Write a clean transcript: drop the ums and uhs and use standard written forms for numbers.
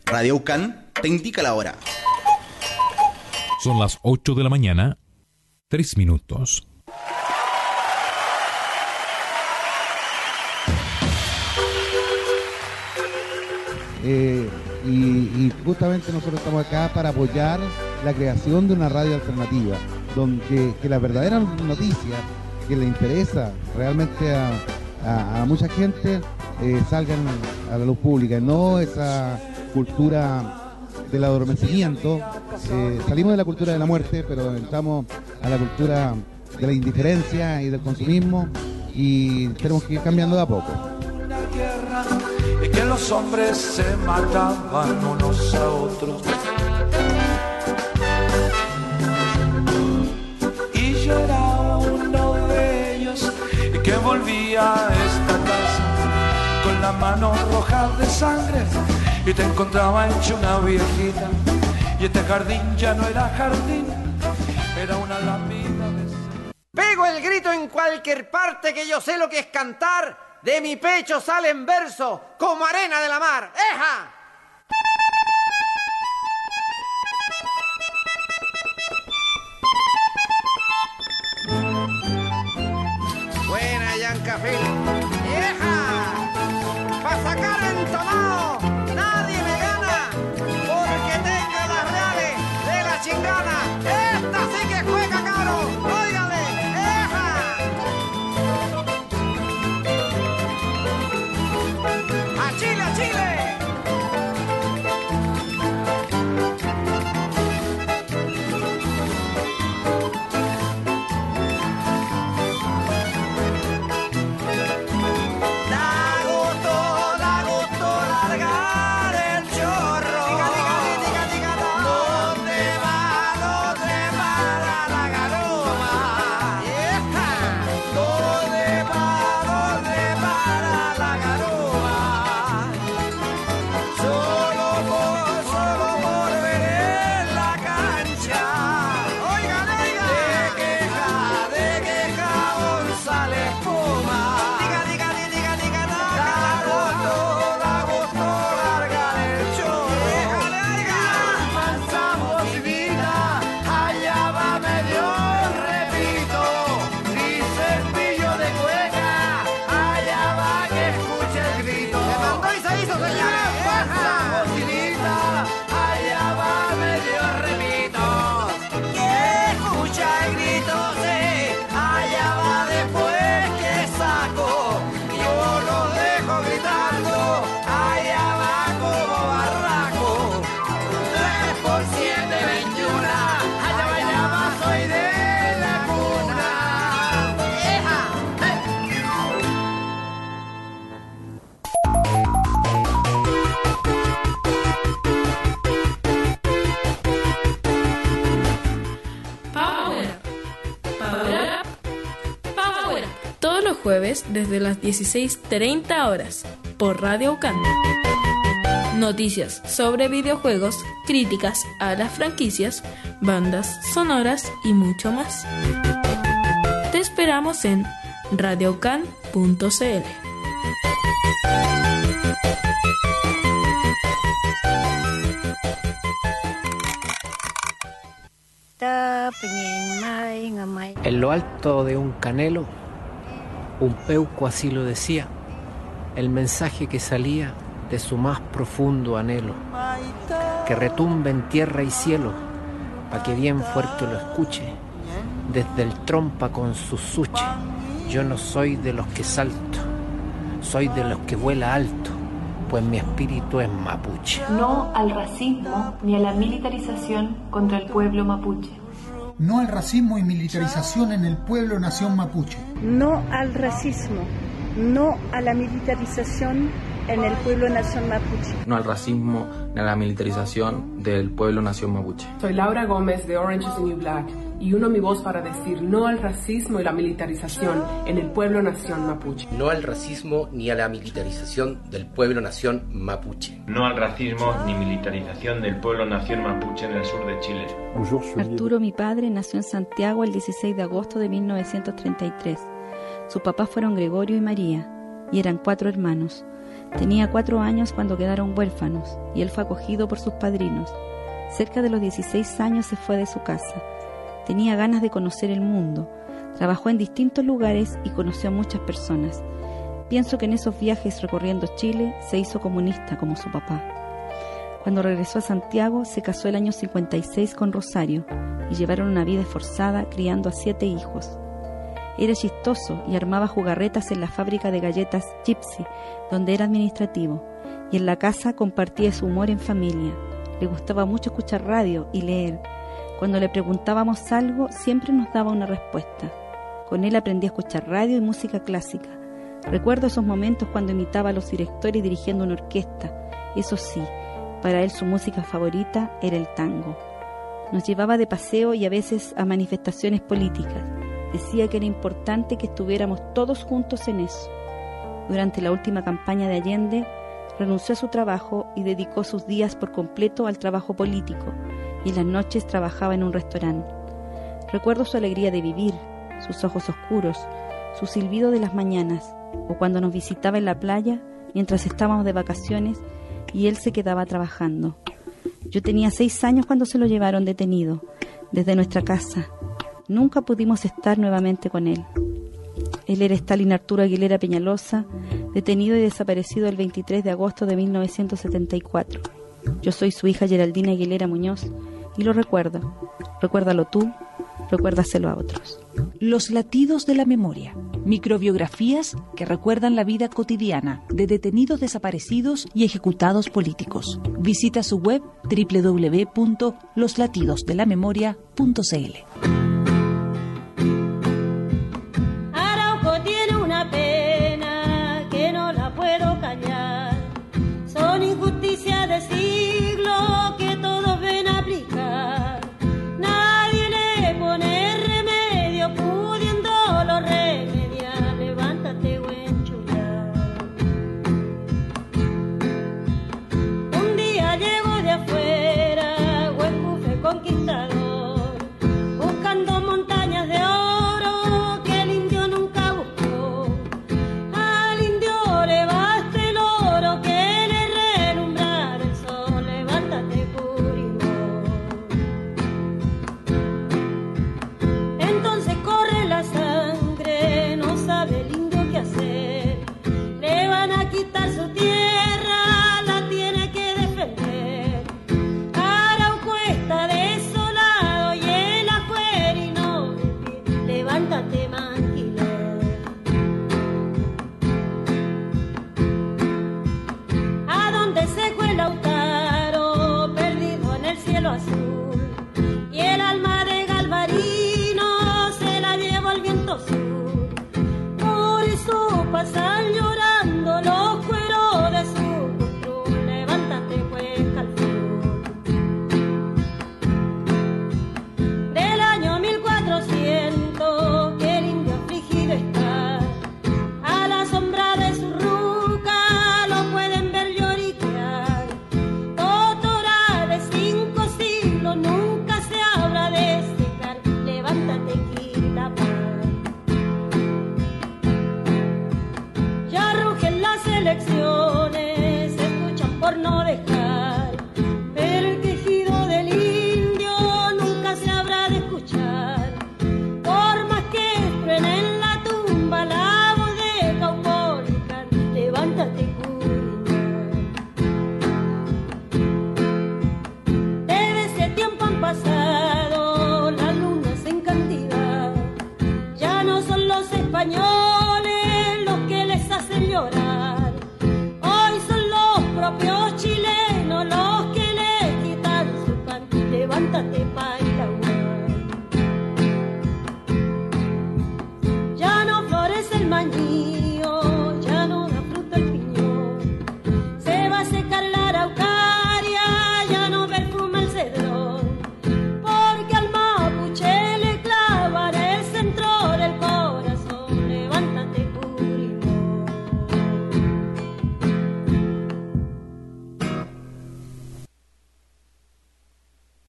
Radio UCAN te indica la hora. Son las 8 de la mañana, 3 minutos. Y justamente nosotros estamos acá para apoyar la creación de una radio alternativa, donde que las verdaderas noticias que le interesa realmente a mucha gente salgan a la luz pública, no esa cultura del adormecimiento. Salimos de la cultura de la muerte, pero entramos a la cultura de la indiferencia y del consumismo, y tenemos que ir cambiando de a poco. Y que los hombres se mataban unos a otros. Y yo era uno de ellos, y que volvía a esta casa con la mano roja de sangre, y te encontraba hecho una viejita, y este jardín ya no era jardín, era una lápida de... Pego el grito en cualquier parte, que yo sé lo que es cantar. De mi pecho salen versos como arena de la mar. ¡Eja! Buena, Yancafil. ¡Eja! Pa' sacar entomado, nadie me gana, porque tengo las reales de la chingana. Esta sí que juega, caro. Óigale. ¡A Chile, a Chile! Da gusto largar el chorro. ¿Dónde va la garoma? ¿Dónde va la garoma? Solo por ver en la cancha. Oigan, de queja González Poma. Diga, da gusto largar el chorro. Avanzamos divina, allá va medio repito. Dice el pillo de cueca, allá va que escuche el grito. Se mandó y se hizo, señores. Avanzamos divina, allá va medio repito. Que escucha el grito, sí, allá va después que saco. Yo lo dejo gritando, allá va como barraco. 3 por 7, 21, allá va, soy de la cuna. ¡Eja! Power Up. Todos los jueves desde las 16:30 horas por Radio UCAN. Noticias sobre videojuegos, críticas a las franquicias, bandas sonoras y mucho más. Te esperamos en radioucan.cl. En lo alto de un canelo, un peuco así lo decía, el mensaje que salía de su más profundo anhelo, que retumbe en tierra y cielo, pa' que bien fuerte lo escuche, desde el trompa con su suche. Yo no soy de los que salto, soy de los que vuela alto, pues mi espíritu es mapuche. No al racismo ni a la militarización contra el pueblo mapuche. No al racismo y militarización en el pueblo nación mapuche. No al racismo, no a la militarización en el pueblo nación mapuche. No al racismo ni a la militarización del pueblo nación mapuche. Soy Laura Gómez de Orange is the New Black y uno mi voz para decir no al racismo y la militarización en el pueblo nación mapuche. No al racismo ni a la militarización del pueblo nación mapuche. No al racismo ni militarización del pueblo nación mapuche en el sur de Chile. Arturo, mi padre, nació en Santiago el 16 de agosto de 1933. Sus papás fueron Gregorio y María, y eran 4 hermanos. Tenía 4 años cuando quedaron huérfanos y él fue acogido por sus padrinos. Cerca de los 16 años se fue de su casa. Tenía ganas de conocer el mundo. Trabajó en distintos lugares y conoció a muchas personas. Pienso que en esos viajes recorriendo Chile se hizo comunista como su papá. Cuando regresó a Santiago se casó el año 56 con Rosario y llevaron una vida esforzada criando a 7 hijos. Era chistoso y armaba jugarretas en la fábrica de galletas Gypsy, donde era administrativo, y en la casa compartía su humor en familia. Le gustaba mucho escuchar radio y leer. Cuando le preguntábamos algo, siempre nos daba una respuesta. Con él aprendí a escuchar radio y música clásica. Recuerdo esos momentos cuando imitaba a los directores dirigiendo una orquesta. Eso sí, para él su música favorita era el tango. Nos llevaba de paseo y a veces a manifestaciones políticas. Decía que era importante que estuviéramos todos juntos en eso. Durante la última campaña de Allende, renunció a su trabajo y dedicó sus días por completo al trabajo político, y en las noches trabajaba en un restaurante. Recuerdo su alegría de vivir, sus ojos oscuros, su silbido de las mañanas, o cuando nos visitaba en la playa mientras estábamos de vacaciones y él se quedaba trabajando. Yo tenía 6 años cuando se lo llevaron detenido, desde nuestra casa. Nunca pudimos estar nuevamente con él. Él era Stalin Arturo Aguilera Peñalosa, detenido y desaparecido el 23 de agosto de 1974. Yo soy su hija Geraldina Aguilera Muñoz y lo recuerdo. Recuérdalo tú, recuérdaselo a otros. Los latidos de la memoria. Microbiografías que recuerdan la vida cotidiana de detenidos desaparecidos y ejecutados políticos. Visita su web www.loslatidosdelamemoria.cl.